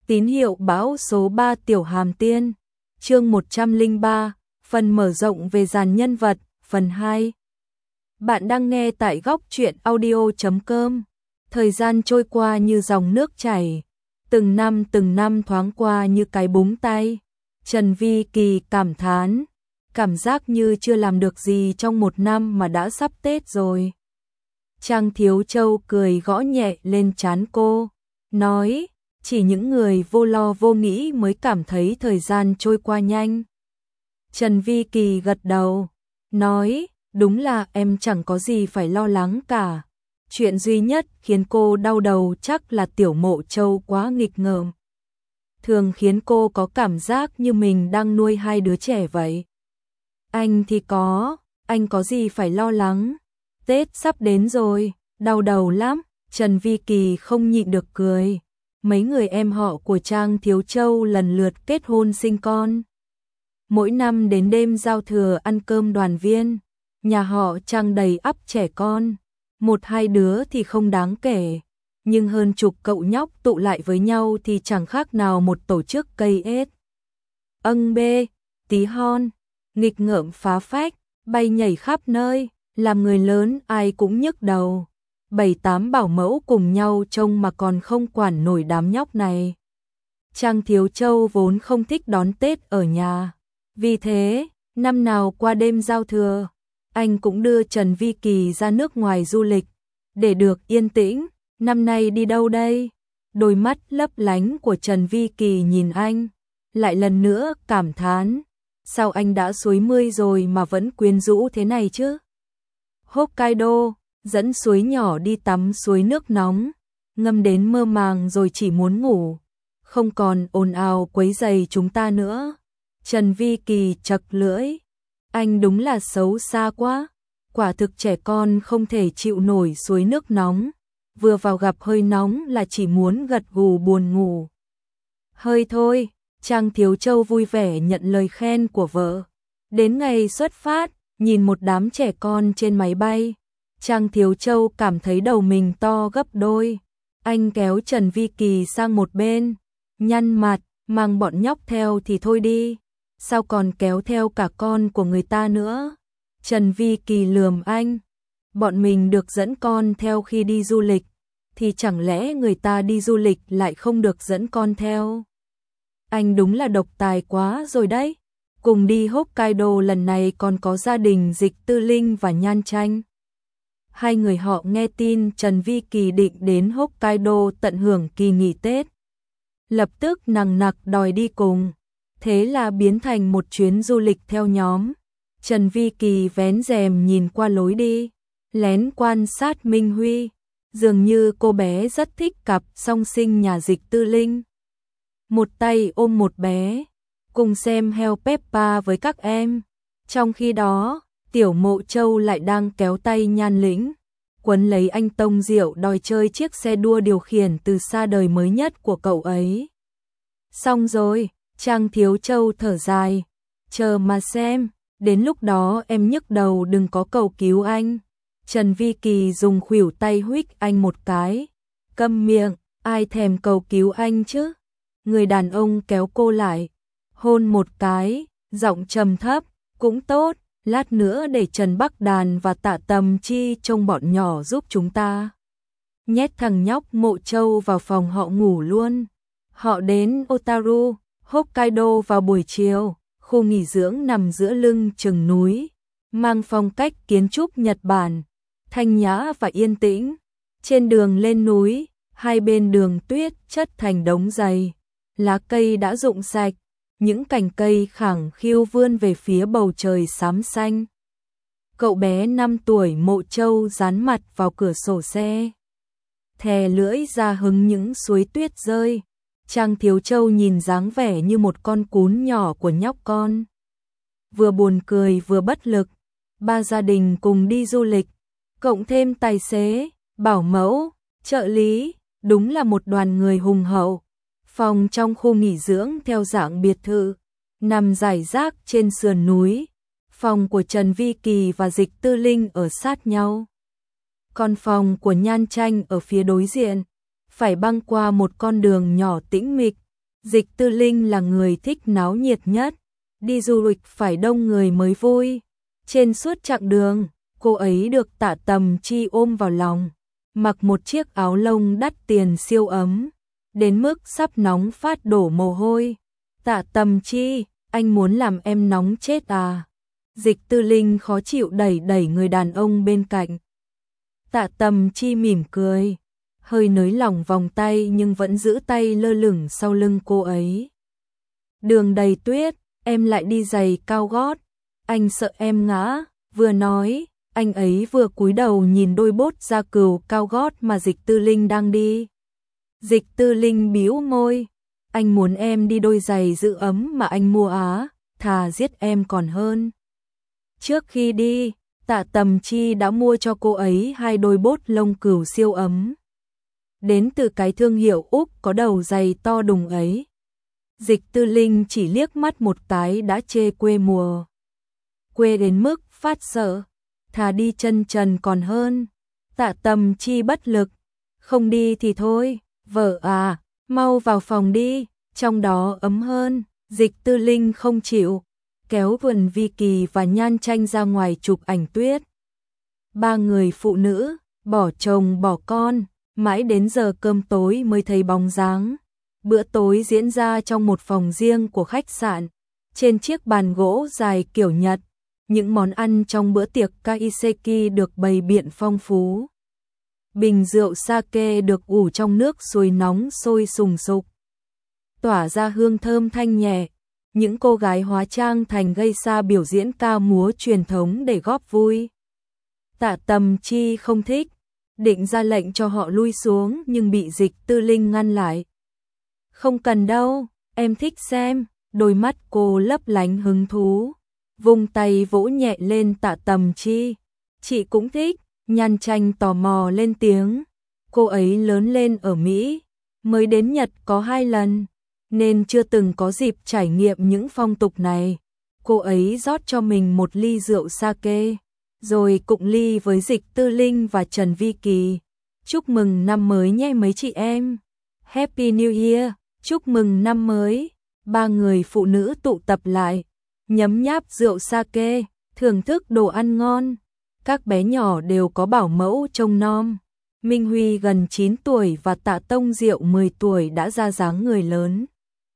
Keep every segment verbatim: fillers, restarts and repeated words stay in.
Tín hiệu bão số ba Tiểu Hàm Tiên, chương một trăm lẻ ba, phần mở rộng về dàn nhân vật, phần hai. Bạn đang nghe tại góc truyện audio chấm com. Thời gian trôi qua như dòng nước chảy, từng năm từng năm thoáng qua như cái búng tay. Trần Vi Kỳ cảm thán, cảm giác như chưa làm được gì trong một năm mà đã sắp Tết rồi. Trang Thiếu Châu cười gõ nhẹ lên trán cô, nói, chỉ những người vô lo vô nghĩ mới cảm thấy thời gian trôi qua nhanh. Trần Vi Kỳ gật đầu, nói, đúng là em chẳng có gì phải lo lắng cả. Chuyện duy nhất khiến cô đau đầu chắc là Tiểu Mộ Châu quá nghịch ngợm. Thường khiến cô có cảm giác như mình đang nuôi hai đứa trẻ vậy. Anh thì có, anh có gì phải lo lắng. Tết sắp đến rồi, đau đầu lắm. Trần Vi Kỳ không nhịn được cười. Mấy người em họ của Trang Thiếu Châu lần lượt kết hôn sinh con. Mỗi năm đến đêm giao thừa ăn cơm đoàn viên, nhà họ Trang đầy ắp trẻ con. Một hai đứa thì không đáng kể, nhưng hơn chục cậu nhóc tụ lại với nhau thì chẳng khác nào một tổ chức cây ết. Âng bê, tí hon, nghịch ngợm phá phách, bay nhảy khắp nơi, làm người lớn ai cũng nhức đầu. Bảy tám bảo mẫu cùng nhau trông mà còn không quản nổi đám nhóc này. Trang Thiếu Châu vốn không thích đón Tết ở nhà. Vì thế, năm nào qua đêm giao thừa, anh cũng đưa Trần Vi Kỳ ra nước ngoài du lịch. Để được yên tĩnh, năm nay đi đâu đây? Đôi mắt lấp lánh của Trần Vi Kỳ nhìn anh, lại lần nữa cảm thán. Sao anh đã suối mươi rồi mà vẫn quyến rũ thế này chứ? Hokkaido, dẫn suối nhỏ đi tắm suối nước nóng, ngâm đến mơ màng rồi chỉ muốn ngủ, không còn ồn ào quấy rầy chúng ta nữa. Trần Vi Kỳ chật lưỡi, anh đúng là xấu xa quá, quả thực trẻ con không thể chịu nổi suối nước nóng, vừa vào gặp hơi nóng là chỉ muốn gật gù buồn ngủ. Hơi thôi, Trang Thiếu Châu vui vẻ nhận lời khen của vợ. Đến ngày xuất phát, nhìn một đám trẻ con trên máy bay, Trang Thiếu Châu cảm thấy đầu mình to gấp đôi. Anh kéo Trần Vi Kỳ sang một bên, nhăn mặt, mang bọn nhóc theo thì thôi đi, sao còn kéo theo cả con của người ta nữa. Trần Vi Kỳ lườm anh, bọn mình được dẫn con theo khi đi du lịch, thì chẳng lẽ người ta đi du lịch lại không được dẫn con theo? Anh đúng là độc tài quá rồi đấy. Cùng đi Hokkaido lần này còn có gia đình Dịch Tư Linh và Nhan Tranh. Hai người họ nghe tin Trần Vi Kỳ định đến Hokkaido tận hưởng kỳ nghỉ Tết, lập tức nằng nặc đòi đi cùng. Thế là biến thành một chuyến du lịch theo nhóm. Trần Vi Kỳ vén rèm nhìn qua lối đi, lén quan sát Minh Huy. Dường như cô bé rất thích cặp song sinh nhà Dịch Tư Linh. Một tay ôm một bé, cùng xem heo Peppa với các em. Trong khi đó, Tiểu Mộ Châu lại đang kéo tay Nhan Lĩnh, quấn lấy anh Tông Diệu đòi chơi chiếc xe đua điều khiển từ xa đời mới nhất của cậu ấy. Xong rồi, Trang Thiếu Châu thở dài, chờ mà xem, đến lúc đó em nhức đầu đừng có cầu cứu anh. Trần Vi Kỳ dùng khuỷu tay huých anh một cái, câm miệng, ai thèm cầu cứu anh chứ. Người đàn ông kéo cô lại, hôn một cái, giọng trầm thấp, cũng tốt, lát nữa để Trần Bắc Đàn và Tạ Tầm Chi trông bọn nhỏ giúp chúng ta. Nhét thằng nhóc Mộ Châu vào phòng họ ngủ luôn. Họ đến Otaru, Hokkaido vào buổi chiều, khu nghỉ dưỡng nằm giữa lưng chừng núi, mang phong cách kiến trúc Nhật Bản, thanh nhã và yên tĩnh. Trên đường lên núi, hai bên đường tuyết chất thành đống dày, lá cây đã rụng sạch, những cành cây khẳng khiu vươn về phía bầu trời xám xanh. Cậu bé năm tuổi Mộ Châu dán mặt vào cửa sổ xe, thè lưỡi ra hứng những suối tuyết rơi. Trang Thiếu Châu nhìn dáng vẻ như một con cún nhỏ của nhóc con, vừa buồn cười vừa bất lực. Ba gia đình cùng đi du lịch, cộng thêm tài xế, bảo mẫu, trợ lý, đúng là một đoàn người hùng hậu. Phòng trong khu nghỉ dưỡng theo dạng biệt thự, nằm rải rác trên sườn núi. Phòng của Trần Vi Kỳ và Dịch Tư Linh ở sát nhau, còn phòng của Nhan Tranh ở phía đối diện, phải băng qua một con đường nhỏ tĩnh mịch, Dịch Tư Linh là người thích náo nhiệt nhất, đi du lịch phải đông người mới vui. Trên suốt chặng đường, cô ấy được Tạ Tầm Chi ôm vào lòng, mặc một chiếc áo lông đắt tiền siêu ấm, đến mức sắp nóng phát đổ mồ hôi. Tạ Tầm Chi, anh muốn làm em nóng chết à? Dịch Tư Linh khó chịu đẩy đẩy người đàn ông bên cạnh. Tạ Tầm Chi mỉm cười, hơi nới lỏng vòng tay nhưng vẫn giữ tay lơ lửng sau lưng cô ấy. Đường đầy tuyết, em lại đi giày cao gót, anh sợ em ngã. Vừa nói, anh ấy vừa cúi đầu nhìn đôi bốt da cừu cao gót mà Dịch Tư Linh đang đi. Dịch Tư Linh bĩu môi, anh muốn em đi đôi giày giữ ấm mà anh mua á, thà giết em còn hơn. Trước khi đi, Tạ Tầm Chi đã mua cho cô ấy hai đôi bốt lông cừu siêu ấm, đến từ cái thương hiệu Úc có đầu giày to đùng ấy. Dịch Tư Linh chỉ liếc mắt một cái đã chê quê mùa. Quê đến mức phát sợ, thà đi chân trần còn hơn. Tạ Tầm Chi bất lực, không đi thì thôi, vợ à, mau vào phòng đi, trong đó ấm hơn. Dịch Tư Linh không chịu, kéo Vân Vi Kỳ và Nhan Tranh ra ngoài chụp ảnh tuyết. Ba người phụ nữ, bỏ chồng bỏ con, mãi đến giờ cơm tối mới thấy bóng dáng. Bữa tối diễn ra trong một phòng riêng của khách sạn, trên chiếc bàn gỗ dài kiểu Nhật. Những món ăn trong bữa tiệc kaiseki được bày biện phong phú. Bình rượu sake được ủ trong nước sôi nóng sôi sùng sục, tỏa ra hương thơm thanh nhẹ. Những cô gái hóa trang thành geisha biểu diễn ca múa truyền thống để góp vui. Tạ Tầm Chi không thích, định ra lệnh cho họ lui xuống nhưng bị Dịch Tư Linh ngăn lại. Không cần đâu, em thích xem. Đôi mắt cô lấp lánh hứng thú, vung tay vỗ nhẹ lên Tạ Tầm Chi. Chị cũng thích. Nhan Tranh tò mò lên tiếng. Cô ấy lớn lên ở Mỹ, mới đến Nhật có hai lần, nên chưa từng có dịp trải nghiệm những phong tục này. Cô ấy rót cho mình một ly rượu sake, rồi cụng ly với Dịch Tư Linh và Trần Vi Kỳ. Chúc mừng năm mới nhé mấy chị em. Happy New Year, chúc mừng năm mới. Ba người phụ nữ tụ tập lại, nhấm nháp rượu sake, thưởng thức đồ ăn ngon. Các bé nhỏ đều có bảo mẫu trông nom. Minh Huy gần chín tuổi và Tạ Tông Diệu mười tuổi đã ra dáng người lớn.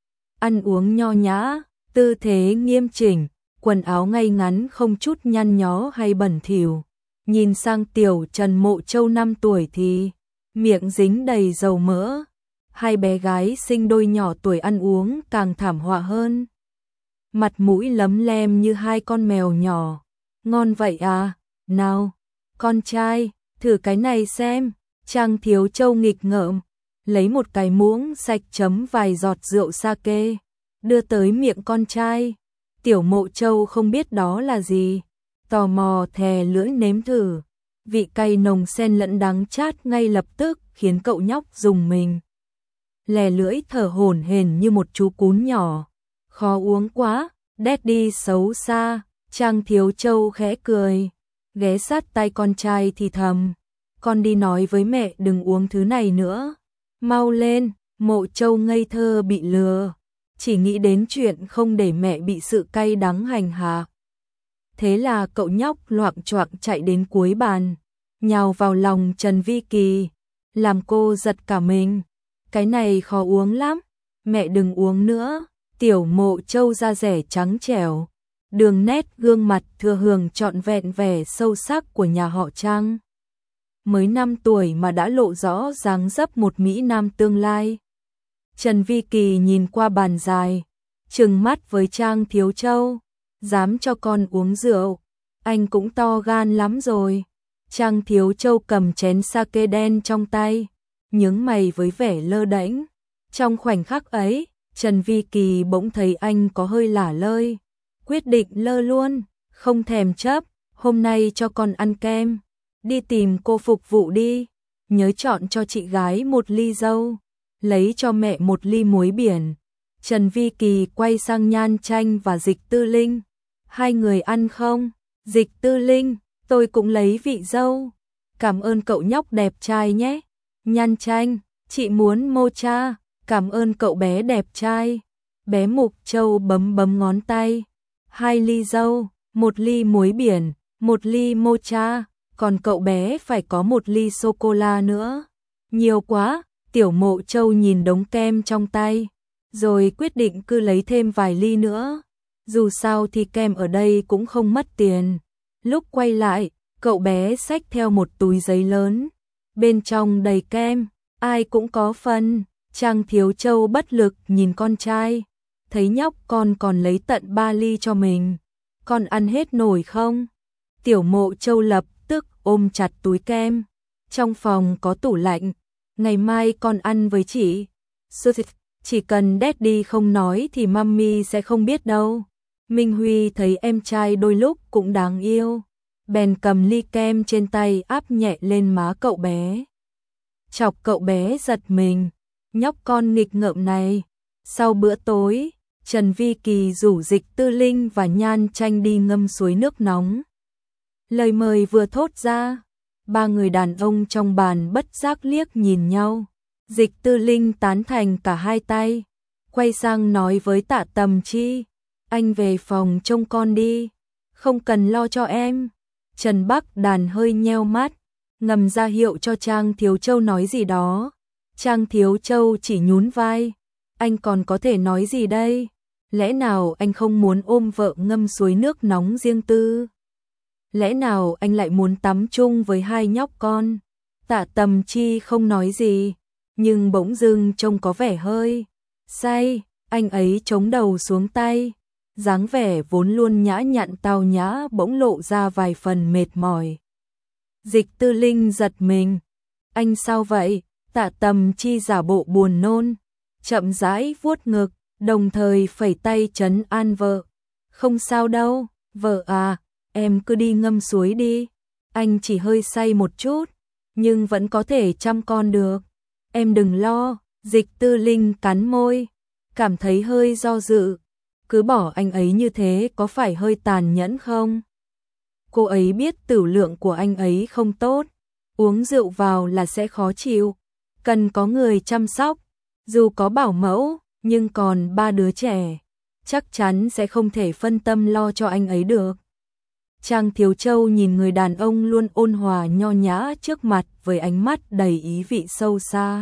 Ăn uống nho nhã, tư thế nghiêm chỉnh, quần áo ngay ngắn không chút nhăn nhó hay bẩn thỉu. Nhìn sang tiểu Trần Mộ Châu năm tuổi thì miệng dính đầy dầu mỡ. Hai bé gái sinh đôi nhỏ tuổi ăn uống càng thảm họa hơn. Mặt mũi lấm lem như hai con mèo nhỏ. Ngon vậy à? Nào, con trai, thử cái này xem. Trang Thiếu Châu nghịch ngợm, lấy một cái muỗng sạch chấm vài giọt rượu sake, đưa tới miệng con trai. Tiểu Mộ Châu không biết đó là gì, tò mò thè lưỡi nếm thử. Vị cay nồng xen lẫn đắng chát ngay lập tức khiến cậu nhóc rùng mình. Lè lưỡi thở hổn hển như một chú cún nhỏ. Khó uống quá, Daddy xấu xa. Trang Thiếu Châu khẽ cười, ghé sát tay con trai thì thầm. Con đi nói với mẹ đừng uống thứ này nữa. Mau lên. Mộ Châu ngây thơ bị lừa, chỉ nghĩ đến chuyện không để mẹ bị sự cay đắng hành hạ. Thế là cậu nhóc loạng choạng chạy đến cuối bàn, nhào vào lòng Trần Vi Kỳ, làm cô giật cả mình. Cái này khó uống lắm, mẹ đừng uống nữa. Tiểu Mộ Châu da rẻ trắng trẻo, đường nét gương mặt thừa hưởng trọn vẹn vẻ sâu sắc của nhà họ Trang. Mới năm tuổi mà đã lộ rõ dáng dấp một mỹ nam tương lai. Trần Vi Kỳ nhìn qua bàn dài, trừng mắt với Trang Thiếu Châu, dám cho con uống rượu, anh cũng to gan lắm rồi. Trang Thiếu Châu cầm chén sake đen trong tay, nhướng mày với vẻ lơ đễnh. Trong khoảnh khắc ấy, Trần Vi Kỳ bỗng thấy anh có hơi lả lơi, quyết định lơ luôn, không thèm chấp, hôm nay cho con ăn kem, đi tìm cô phục vụ đi, nhớ chọn cho chị gái một ly dâu, lấy cho mẹ một ly muối biển. Trần Vi Kỳ quay sang Nhan Tranh và Dịch Tư Linh, hai người ăn không? Dịch Tư Linh, tôi cũng lấy vị dâu, cảm ơn cậu nhóc đẹp trai nhé. Nhan Tranh, chị muốn mocha, Cảm ơn cậu bé đẹp trai. Bé Mục Châu bấm bấm ngón tay. Hai ly dâu, một ly muối biển, một ly mocha, còn cậu bé phải có một ly sô-cô-la nữa. Nhiều quá, Tiểu Mộ Châu nhìn đống kem trong tay, rồi quyết định cứ lấy thêm vài ly nữa. Dù sao thì kem ở đây cũng không mất tiền. Lúc quay lại, cậu bé xách theo một túi giấy lớn, bên trong đầy kem, ai cũng có phần. Trang Thiếu Châu bất lực nhìn con trai, thấy nhóc con còn lấy tận ba ly cho mình. Con ăn hết nổi không? Tiểu Mộ Châu lập tức ôm chặt túi kem. Trong phòng có tủ lạnh, ngày mai con ăn với chị. Chỉ cần Daddy không nói thì Mummy sẽ không biết đâu. Minh Huy thấy em trai đôi lúc cũng đáng yêu, bèn cầm ly kem trên tay áp nhẹ lên má cậu bé. Chọc cậu bé giật mình, nhóc con nghịch ngợm này. Sau bữa tối, Trần Vi Kỳ rủ Dịch Tư Linh và Nhan Tranh đi ngâm suối nước nóng. Lời mời vừa thốt ra, ba người đàn ông trong bàn bất giác liếc nhìn nhau. Dịch Tư Linh tán thành cả hai tay, quay sang nói với Tạ Tầm Chi, anh về phòng trông con đi, không cần lo cho em. Trần Bắc Đàn hơi nheo mắt, ngầm ra hiệu cho Trang Thiếu Châu nói gì đó. Trang Thiếu Châu chỉ nhún vai, anh còn có thể nói gì đây? Lẽ nào anh không muốn ôm vợ ngâm suối nước nóng riêng tư? Lẽ nào anh lại muốn tắm chung với hai nhóc con? Tạ Tầm Chi không nói gì, nhưng bỗng dưng trông có vẻ hơi say. Anh ấy chống đầu xuống tay, dáng vẻ vốn luôn nhã nhặn tao nhã bỗng lộ ra vài phần mệt mỏi. Dịch Tư Linh giật mình, anh sao vậy? Tạ Tầm Chi giả bộ buồn nôn, chậm rãi vuốt ngực, đồng thời phẩy tay trấn an vợ. Không sao đâu, vợ à, em cứ đi ngâm suối đi. Anh chỉ hơi say một chút, nhưng vẫn có thể chăm con được. Em đừng lo. Dịch Tư Linh cắn môi, cảm thấy hơi do dự. Cứ bỏ anh ấy như thế có phải hơi tàn nhẫn không? Cô ấy biết tửu lượng của anh ấy không tốt, uống rượu vào là sẽ khó chịu, cần có người chăm sóc. Dù có bảo mẫu, nhưng còn ba đứa trẻ, chắc chắn sẽ không thể phân tâm lo cho anh ấy được. Trang Thiếu Châu nhìn người đàn ông luôn ôn hòa nho nhã trước mặt với ánh mắt đầy ý vị sâu xa.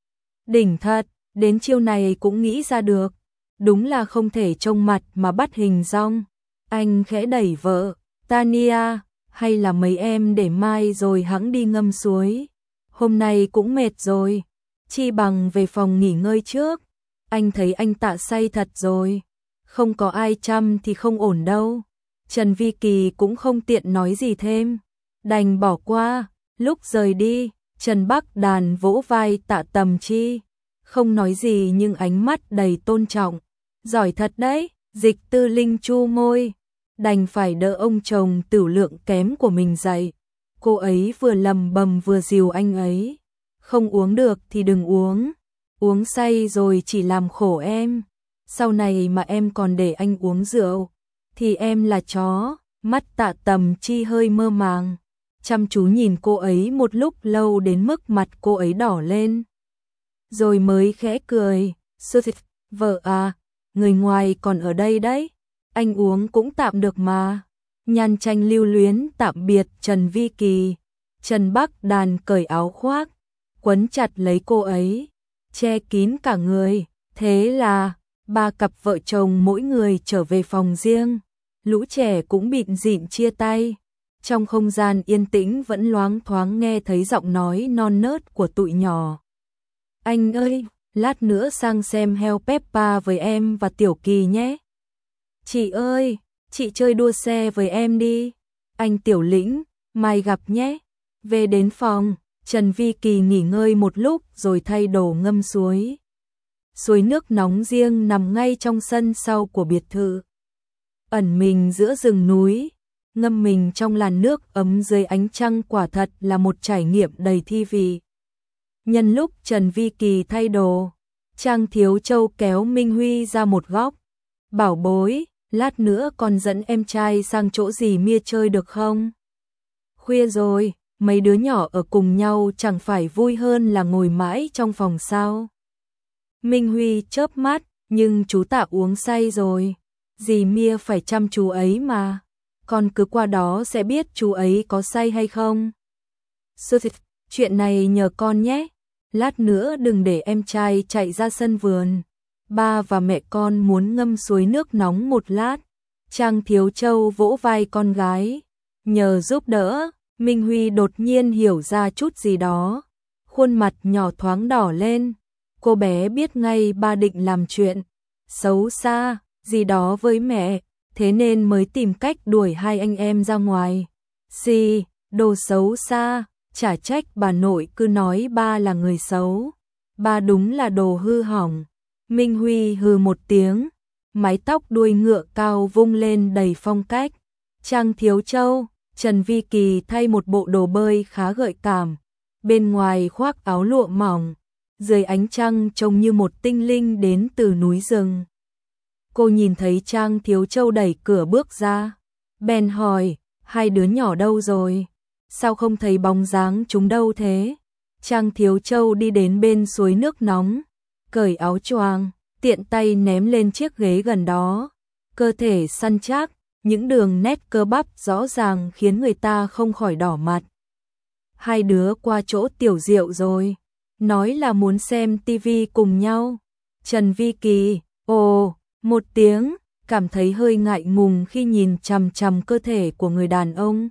Đỉnh thật, đến chiêu này cũng nghĩ ra được, đúng là không thể trông mặt mà bắt hình dong. Anh khẽ đẩy vợ, Tania, hay là mấy em để mai rồi hẵng đi ngâm suối. Hôm nay cũng mệt rồi, chi bằng về phòng nghỉ ngơi trước. Anh thấy anh Tạ say thật rồi, không có ai chăm thì không ổn đâu. Trần Vi Kỳ cũng không tiện nói gì thêm, đành bỏ qua. Lúc rời đi, Trần Bắc Đàn vỗ vai Tạ Tầm Chi, không nói gì nhưng ánh mắt đầy tôn trọng. Giỏi thật đấy. Dịch Tư Linh chu môi, đành phải đỡ ông chồng tửu lượng kém của mình dậy. Cô ấy vừa lầm bầm vừa dìu anh ấy, không uống được thì đừng uống, uống say rồi chỉ làm khổ em. Sau này mà em còn để anh uống rượu thì em là chó. Mắt Tạ Tầm Chi hơi mơ màng, chăm chú nhìn cô ấy một lúc lâu đến mức mặt cô ấy đỏ lên, rồi mới khẽ cười. Sư thịt, vợ à, người ngoài còn ở đây đấy, anh uống cũng tạm được mà. Nhan Tranh lưu luyến tạm biệt Trần Vi Kỳ. Trần Bắc Đàn cởi áo khoác, quấn chặt lấy cô ấy, che kín cả người. Thế là ba cặp vợ chồng mỗi người trở về phòng riêng. Lũ trẻ cũng bịn rịn chia tay. Trong không gian yên tĩnh vẫn loáng thoáng nghe thấy giọng nói non nớt của tụi nhỏ. Anh ơi, lát nữa sang xem heo Peppa với em và Tiểu Kỳ nhé. Chị ơi, chị chơi đua xe với em đi. Anh Tiểu Lĩnh, mai gặp nhé. Về đến phòng, Trần Vi Kỳ nghỉ ngơi một lúc rồi thay đồ ngâm suối. Suối nước nóng riêng nằm ngay trong sân sau của biệt thự. Ẩn mình giữa rừng núi, ngâm mình trong làn nước ấm dưới ánh trăng quả thật là một trải nghiệm đầy thi vị. Nhân lúc Trần Vi Kỳ thay đồ, Trang Thiếu Châu kéo Minh Huy ra một góc. Bảo bối, lát nữa con dẫn em trai sang chỗ dì Mia chơi được không? Khuya rồi, mấy đứa nhỏ ở cùng nhau chẳng phải vui hơn là ngồi mãi trong phòng sao? Minh Huy chớp mắt, nhưng chú Tạ uống say rồi. Dì Mia phải chăm chú ấy mà. Con cứ qua đó sẽ biết chú ấy có say hay không. Sư thịt, chuyện này nhờ con nhé. Lát nữa đừng để em trai chạy ra sân vườn. Ba và mẹ con muốn ngâm suối nước nóng một lát. Trang Thiếu Châu vỗ vai con gái. Nhờ giúp đỡ, Minh Huy đột nhiên hiểu ra chút gì đó. Khuôn mặt nhỏ thoáng đỏ lên. Cô bé biết ngay ba định làm chuyện xấu xa gì đó với mẹ, thế nên mới tìm cách đuổi hai anh em ra ngoài. Xì, đồ xấu xa, chả trách bà nội cứ nói ba là người xấu. Ba đúng là đồ hư hỏng. Minh Huy hừ một tiếng, mái tóc đuôi ngựa cao vung lên đầy phong cách. Trang Thiếu Châu, Trần Vi Kỳ thay một bộ đồ bơi khá gợi cảm, bên ngoài khoác áo lụa mỏng, dưới ánh trăng trông như một tinh linh đến từ núi rừng. Cô nhìn thấy Trang Thiếu Châu đẩy cửa bước ra, bèn hỏi, hai đứa nhỏ đâu rồi? Sao không thấy bóng dáng chúng đâu thế? Trang Thiếu Châu đi đến bên suối nước nóng, cởi áo choàng, tiện tay ném lên chiếc ghế gần đó. Cơ thể săn chắc, những đường nét cơ bắp rõ ràng khiến người ta không khỏi đỏ mặt. Hai đứa qua chỗ Tiểu Diệu rồi, nói là muốn xem tivi cùng nhau. Trần Vi Kỳ, ồ, một tiếng, cảm thấy hơi ngại ngùng khi nhìn chằm chằm cơ thể của người đàn ông.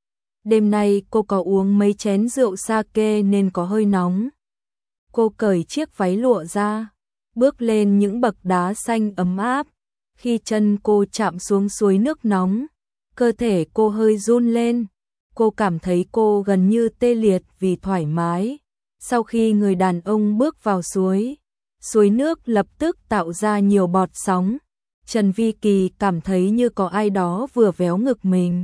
Đêm nay cô có uống mấy chén rượu sake nên có hơi nóng. Cô cởi chiếc váy lụa ra, bước lên những bậc đá xanh ấm áp. Khi chân cô chạm xuống suối nước nóng, cơ thể cô hơi run lên. Cô cảm thấy cô gần như tê liệt vì thoải mái. Sau khi người đàn ông bước vào suối, suối nước lập tức tạo ra nhiều bọt sóng. Trần Vi Kỳ cảm thấy như có ai đó vừa véo ngực mình.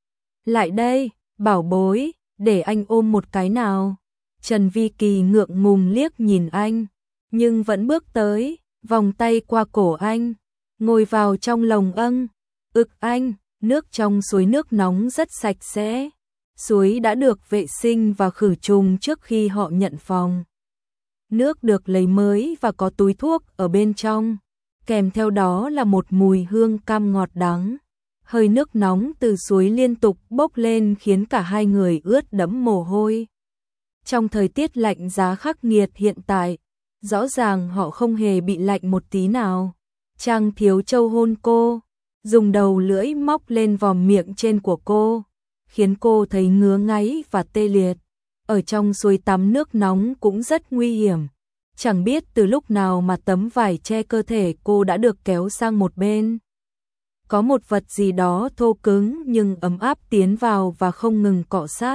Lại đây, bảo bối, để anh ôm một cái nào. Trần Vi Kỳ ngượng ngùng liếc nhìn anh, nhưng vẫn bước tới, vòng tay qua cổ anh, ngồi vào trong lồng âng. Ực anh, nước trong suối nước nóng rất sạch sẽ. Suối đã được vệ sinh và khử trùng trước khi họ nhận phòng. Nước được lấy mới và có túi thuốc ở bên trong, kèm theo đó là một mùi hương cam ngọt đắng. Hơi nước nóng từ suối liên tục bốc lên khiến cả hai người ướt đẫm mồ hôi. Trong thời tiết lạnh giá khắc nghiệt hiện tại, rõ ràng họ không hề bị lạnh một tí nào. Trang Thiếu Châu hôn cô, dùng đầu lưỡi móc lên vòm miệng trên của cô, khiến cô thấy ngứa ngáy và tê liệt. Ở trong suối tắm nước nóng cũng rất nguy hiểm. Chẳng biết từ lúc nào mà tấm vải che cơ thể cô đã được kéo sang một bên. Có một vật gì đó thô cứng nhưng ấm áp tiến vào và không ngừng cọ sát.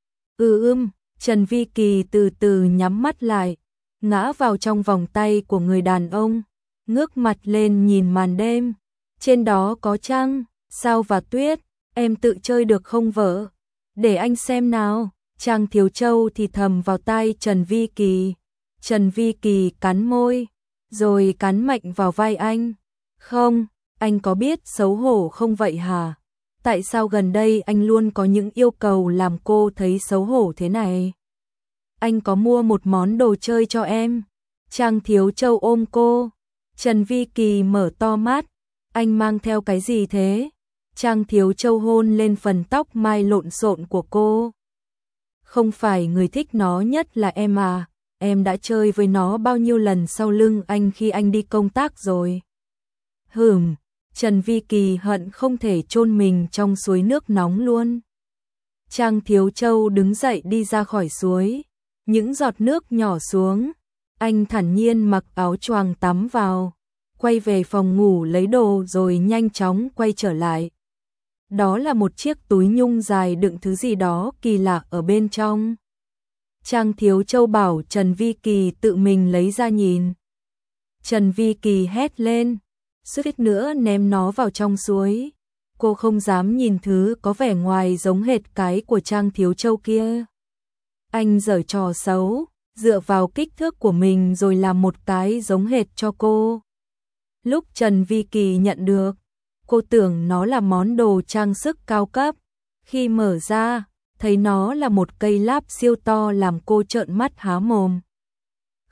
Ừ ưm, Trần Vi Kỳ từ từ nhắm mắt lại, ngã vào trong vòng tay của người đàn ông, ngước mặt lên nhìn màn đêm. Trên đó có trăng, sao và tuyết. Em tự chơi được không vợ? Để anh xem nào. Trang Thiếu Châu thì thầm vào tai Trần Vi Kỳ. Trần Vi Kỳ cắn môi, rồi cắn mạnh vào vai anh. Không, anh có biết xấu hổ không vậy hả? Tại sao gần đây anh luôn có những yêu cầu làm cô thấy xấu hổ thế này? Anh có mua một món đồ chơi cho em. Trang Thiếu Châu ôm cô. Trần Vi Kỳ mở to mắt. Anh mang theo cái gì thế? Trang Thiếu Châu hôn lên phần tóc mai lộn xộn của cô. Không phải người thích nó nhất là em à? Em đã chơi với nó bao nhiêu lần sau lưng anh khi anh đi công tác rồi? Hửm, Trần Vi Kỳ hận không thể chôn mình trong suối nước nóng luôn. Trang Thiếu Châu đứng dậy đi ra khỏi suối. Những giọt nước nhỏ xuống. Anh thản nhiên mặc áo choàng tắm vào, quay về phòng ngủ lấy đồ rồi nhanh chóng quay trở lại. Đó là một chiếc túi nhung dài đựng thứ gì đó kỳ lạ ở bên trong. Trang Thiếu Châu bảo Trần Vi Kỳ tự mình lấy ra nhìn. Trần Vi Kỳ hét lên, suýt nữa ném nó vào trong suối. Cô không dám nhìn thứ có vẻ ngoài giống hệt cái của Trang Thiếu Châu kia. Anh giở trò xấu, dựa vào kích thước của mình rồi làm một cái giống hệt cho cô. Lúc Trần Vi Kỳ nhận được, cô tưởng nó là món đồ trang sức cao cấp. Khi mở ra, thấy nó là một cây láp siêu to làm cô trợn mắt há mồm.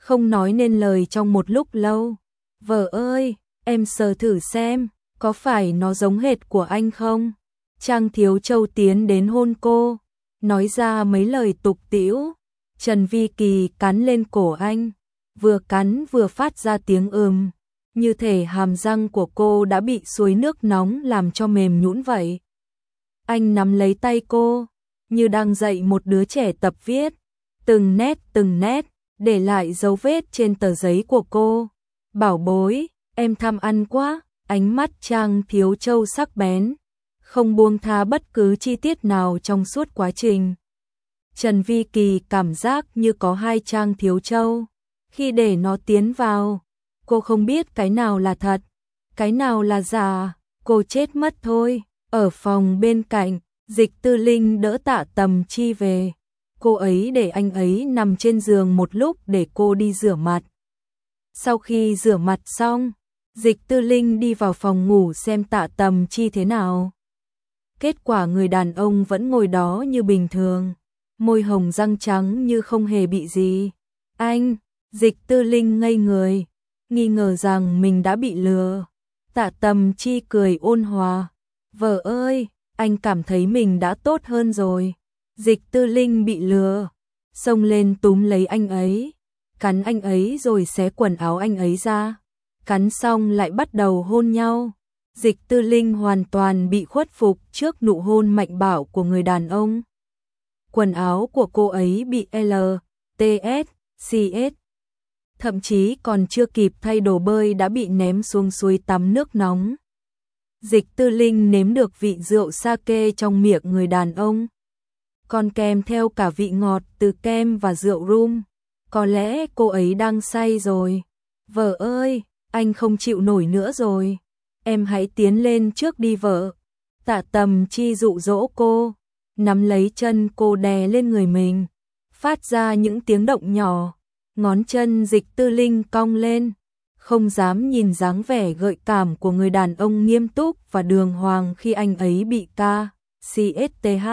không nói nên lời trong một lúc lâu. Vợ ơi, em sờ thử xem, có phải nó giống hệt của anh không? Trang Thiếu Châu tiến đến hôn cô, nói ra mấy lời tục tĩu. Trần Vi Kỳ cắn lên cổ anh, vừa cắn vừa phát ra tiếng ừm, như thể hàm răng của cô đã bị suối nước nóng làm cho mềm nhũn vậy. Anh nắm lấy tay cô, như đang dạy một đứa trẻ tập viết, từng nét từng nét, để lại dấu vết trên tờ giấy của cô. Bảo bối, em tham ăn quá, ánh mắt Trang Thiếu Châu sắc bén, không buông tha bất cứ chi tiết nào trong suốt quá trình. Trần Vi Kỳ cảm giác như có hai Trang Thiếu Châu. Khi để nó tiến vào, cô không biết cái nào là thật, cái nào là giả, cô chết mất thôi. Ở phòng bên cạnh, Dịch Tư Linh đỡ Tạ Tầm Chi về. Cô ấy để anh ấy nằm trên giường một lúc để cô đi rửa mặt. Sau khi rửa mặt xong, Dịch Tư Linh đi vào phòng ngủ xem Tạ Tầm Chi thế nào. Kết quả người đàn ông vẫn ngồi đó như bình thường, môi hồng răng trắng như không hề bị gì. Anh, Dịch Tư Linh ngây người, nghi ngờ rằng mình đã bị lừa. Tạ Tầm Chi cười ôn hòa, vợ ơi, anh cảm thấy mình đã tốt hơn rồi. Dịch Tư Linh bị lừa, xông lên túm lấy anh ấy, cắn anh ấy rồi xé quần áo anh ấy ra. Cắn xong lại bắt đầu hôn nhau. Dịch Tư Linh hoàn toàn bị khuất phục trước nụ hôn mạnh bạo của người đàn ông. Quần áo của cô ấy bị L, T S, C S. Thậm chí còn chưa kịp thay đồ bơi đã bị ném xuống suối tắm nước nóng. Dịch Tư Linh nếm được vị rượu sake trong miệng người đàn ông, còn kèm theo cả vị ngọt từ kem và rượu rum. Có lẽ cô ấy đang say rồi. Vợ ơi, anh không chịu nổi nữa rồi. Em hãy tiến lên trước đi vợ. Tạ Tầm Chi dụ dỗ cô, nắm lấy chân cô đè lên người mình, phát ra những tiếng động nhỏ. Ngón chân Dịch Tư Linh cong lên, không dám nhìn dáng vẻ gợi cảm của người đàn ông nghiêm túc và đường hoàng khi anh ấy bị ca, C S T H.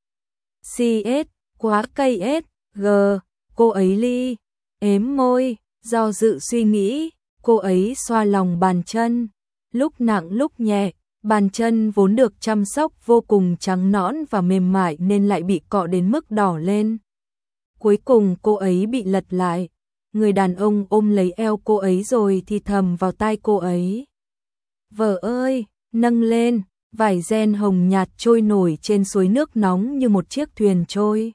C S, quá cây S, G, cô ấy ly, ếm môi, do dự suy nghĩ, cô ấy xoa lòng bàn chân, lúc nặng lúc nhẹ, bàn chân vốn được chăm sóc vô cùng trắng nõn và mềm mại nên lại bị cọ đến mức đỏ lên. Cuối cùng cô ấy bị lật lại, người đàn ông ôm lấy eo cô ấy rồi thì thầm vào tai cô ấy. Vợ ơi, nâng lên. Vải ren hồng nhạt trôi nổi trên suối nước nóng như một chiếc thuyền trôi.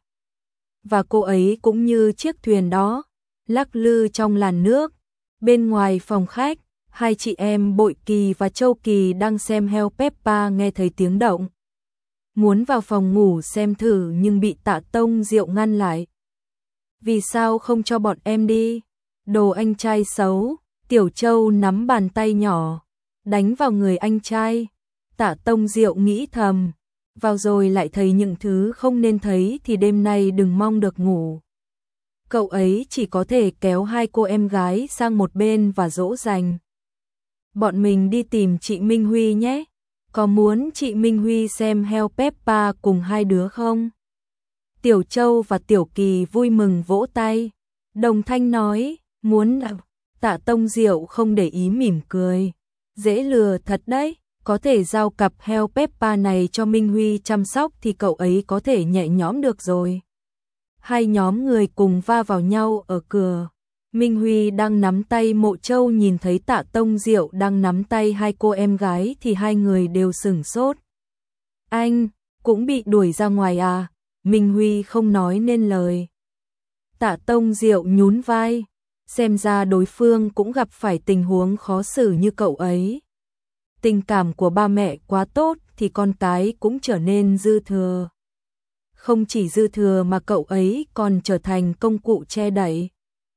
Và cô ấy cũng như chiếc thuyền đó, lắc lư trong làn nước. Bên ngoài phòng khách, hai chị em Bội Kỳ và Châu Kỳ đang xem Hell Peppa nghe thấy tiếng động. Muốn vào phòng ngủ xem thử nhưng bị Tạ Tông Diệu ngăn lại. Vì sao không cho bọn em đi? Đồ anh trai xấu. Tiểu Châu nắm bàn tay nhỏ, đánh vào người anh trai. Tạ Tông Diệu nghĩ thầm, vào rồi lại thấy những thứ không nên thấy thì đêm nay đừng mong được ngủ. Cậu ấy chỉ có thể kéo hai cô em gái sang một bên và dỗ dành. Bọn mình đi tìm chị Minh Huy nhé. Có muốn chị Minh Huy xem Hell Peppa cùng hai đứa không? Tiểu Châu và Tiểu Kỳ vui mừng vỗ tay. Đồng thanh nói, muốn à? Tạ Tông Diệu không để ý mỉm cười. Dễ lừa thật đấy. Có thể giao cặp Hell Peppa này cho Minh Huy chăm sóc thì cậu ấy có thể nhẹ nhõm được rồi. Hai nhóm người cùng va vào nhau ở cửa. Minh Huy đang nắm tay Mộ Châu nhìn thấy Tạ Tông Diệu đang nắm tay hai cô em gái thì hai người đều sửng sốt. Anh, cũng bị đuổi ra ngoài à? Minh Huy không nói nên lời. Tạ Tông Diệu nhún vai, xem ra đối phương cũng gặp phải tình huống khó xử như cậu ấy. Tình cảm của ba mẹ quá tốt thì con cái cũng trở nên dư thừa. Không chỉ dư thừa mà cậu ấy còn trở thành công cụ che đậy.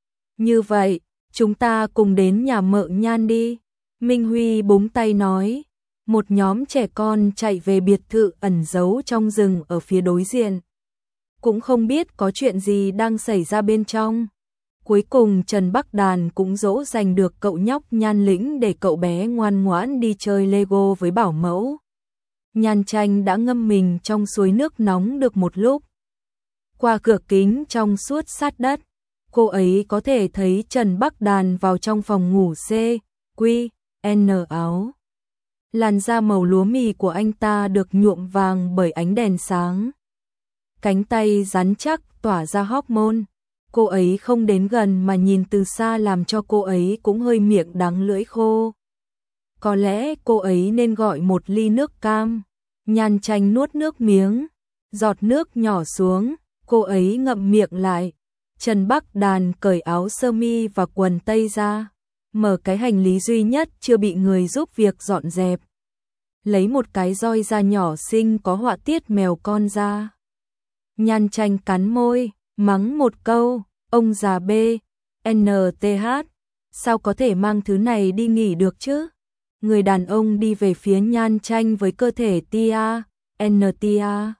Như vậy, chúng ta cùng đến nhà Mợ Nhan đi. Minh Huy búng tay nói. Một nhóm trẻ con chạy về biệt thự ẩn giấu trong rừng ở phía đối diện. Cũng không biết có chuyện gì đang xảy ra bên trong. Cuối cùng Trần Bắc Đàn cũng dỗ dành được cậu nhóc Nhan Lĩnh để cậu bé ngoan ngoãn đi chơi Lego với bảo mẫu. Nhan Tranh đã ngâm mình trong suối nước nóng được một lúc. Qua cửa kính trong suốt sát đất, cô ấy có thể thấy Trần Bắc Đàn vào trong phòng ngủ C, Q, N áo. Làn da màu lúa mì của anh ta được nhuộm vàng bởi ánh đèn sáng. Cánh tay rắn chắc tỏa ra hormone. Cô ấy không đến gần mà nhìn từ xa làm cho cô ấy cũng hơi miệng đắng lưỡi khô. Có lẽ cô ấy nên gọi một ly nước cam. Nhan Tranh nuốt nước miếng, giọt nước nhỏ xuống, cô ấy ngậm miệng lại. Trần Bắc Đàn cởi áo sơ mi và quần tây ra, mở cái hành lý duy nhất chưa bị người giúp việc dọn dẹp. Lấy một cái roi da nhỏ xinh có họa tiết mèo con ra. Nhan Tranh cắn môi, mắng một câu, ông già B, N T H, sao có thể mang thứ này đi nghỉ được chứ? Người đàn ông đi về phía Nhan Tranh với cơ thể tia, N tia,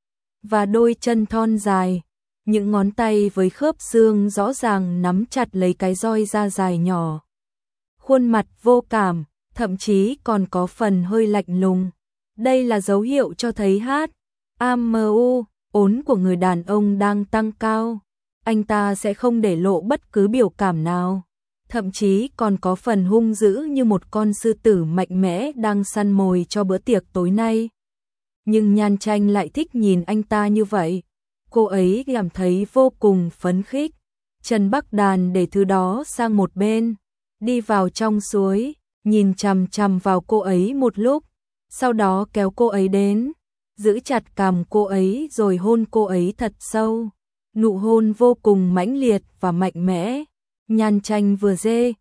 và đôi chân thon dài, những ngón tay với khớp xương rõ ràng nắm chặt lấy cái roi da dài nhỏ. Khuôn mặt vô cảm, thậm chí còn có phần hơi lạnh lùng. Đây là dấu hiệu cho thấy hát, a em u, ốn của người đàn ông đang tăng cao. Anh ta sẽ không để lộ bất cứ biểu cảm nào, thậm chí còn có phần hung dữ như một con sư tử mạnh mẽ đang săn mồi cho bữa tiệc tối nay. Nhưng Nhan Tranh lại thích nhìn anh ta như vậy. Cô ấy cảm thấy vô cùng phấn khích. Trần Bắc Đàn để thứ đó sang một bên, đi vào trong suối, nhìn chằm chằm vào cô ấy một lúc, sau đó kéo cô ấy đến, giữ chặt cằm cô ấy rồi hôn cô ấy thật sâu. Nụ hôn vô cùng mãnh liệt và mạnh mẽ. Nhan Tranh vừa dê,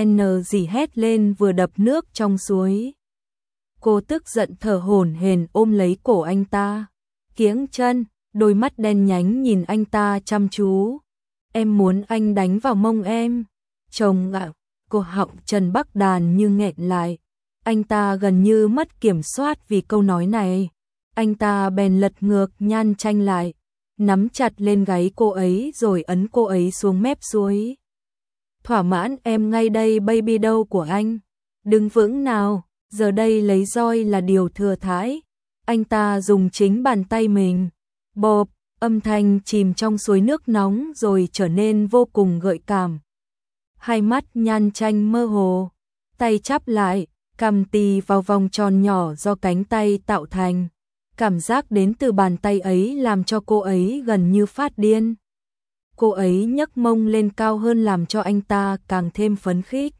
N dỉ hét lên vừa đập nước trong suối. Cô tức giận thở hổn hển ôm lấy cổ anh ta, kiếng chân, đôi mắt đen nhánh nhìn anh ta chăm chú. Em muốn anh đánh vào mông em. Chồng ạ, cổ họng Trần Bắc Đàn như nghẹn lại. Anh ta gần như mất kiểm soát vì câu nói này. Anh ta bèn lật ngược Nhan Tranh lại, nắm chặt lên gáy cô ấy rồi ấn cô ấy xuống mép suối. Thỏa mãn em ngay đây baby đâu của anh. Đứng vững nào, giờ đây lấy roi là điều thừa thãi. Anh ta dùng chính bàn tay mình. Bộp, âm thanh chìm trong suối nước nóng rồi trở nên vô cùng gợi cảm. Hai mắt Nhan Tranh mơ hồ, tay chắp lại, cằm tì vào vòng tròn nhỏ do cánh tay tạo thành. Cảm giác đến từ bàn tay ấy làm cho cô ấy gần như phát điên. Cô ấy nhấc mông lên cao hơn làm cho anh ta càng thêm phấn khích.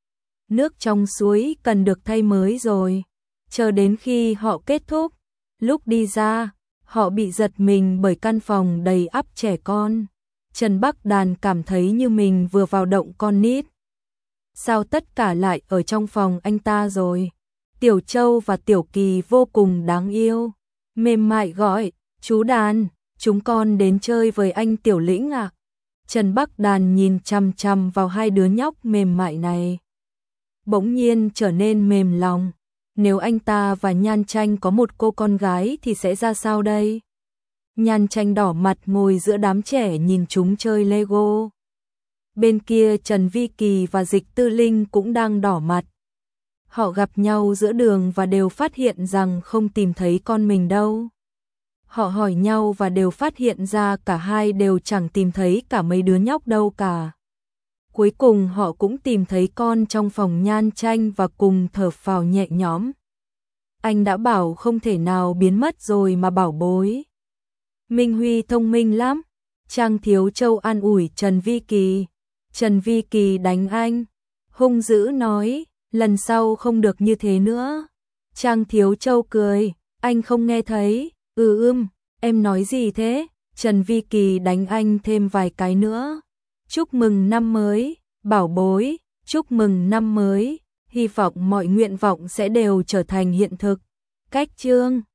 Nước trong suối cần được thay mới rồi. Chờ đến khi họ kết thúc, lúc đi ra, họ bị giật mình bởi căn phòng đầy ắp trẻ con. Trần Bắc Đàn cảm thấy như mình vừa vào động con nít. Sao tất cả lại ở trong phòng anh ta rồi? Tiểu Châu và Tiểu Kỳ vô cùng đáng yêu. Mềm mại gọi, chú Đàn, chúng con đến chơi với anh Tiểu Lĩnh à? Trần Bắc Đàn nhìn chằm chằm vào hai đứa nhóc mềm mại này. Bỗng nhiên trở nên mềm lòng. Nếu anh ta và Nhan Tranh có một cô con gái thì sẽ ra sao đây? Nhan Tranh đỏ mặt ngồi giữa đám trẻ nhìn chúng chơi Lego. Bên kia Trần Vi Kỳ và Dịch Tư Linh cũng đang đỏ mặt. Họ gặp nhau giữa đường và đều phát hiện rằng không tìm thấy con mình đâu. Họ hỏi nhau và đều phát hiện ra cả hai đều chẳng tìm thấy cả mấy đứa nhóc đâu cả. Cuối cùng họ cũng tìm thấy con trong phòng Nhan Tranh và cùng thở phào nhẹ nhõm. Anh đã bảo không thể nào biến mất rồi mà bảo bối. Minh Huy thông minh lắm. Trang Thiếu Châu an ủi Trần Vi Kỳ. Trần Vi Kỳ đánh anh. Hung dữ nói, lần sau không được như thế nữa. Trang Thiếu Châu cười, anh không nghe thấy. Ừ ưm, em nói gì thế? Trần Vi Kỳ đánh anh thêm vài cái nữa. Chúc mừng năm mới, bảo bối, chúc mừng năm mới. Hy vọng mọi nguyện vọng sẽ đều trở thành hiện thực. Cách chương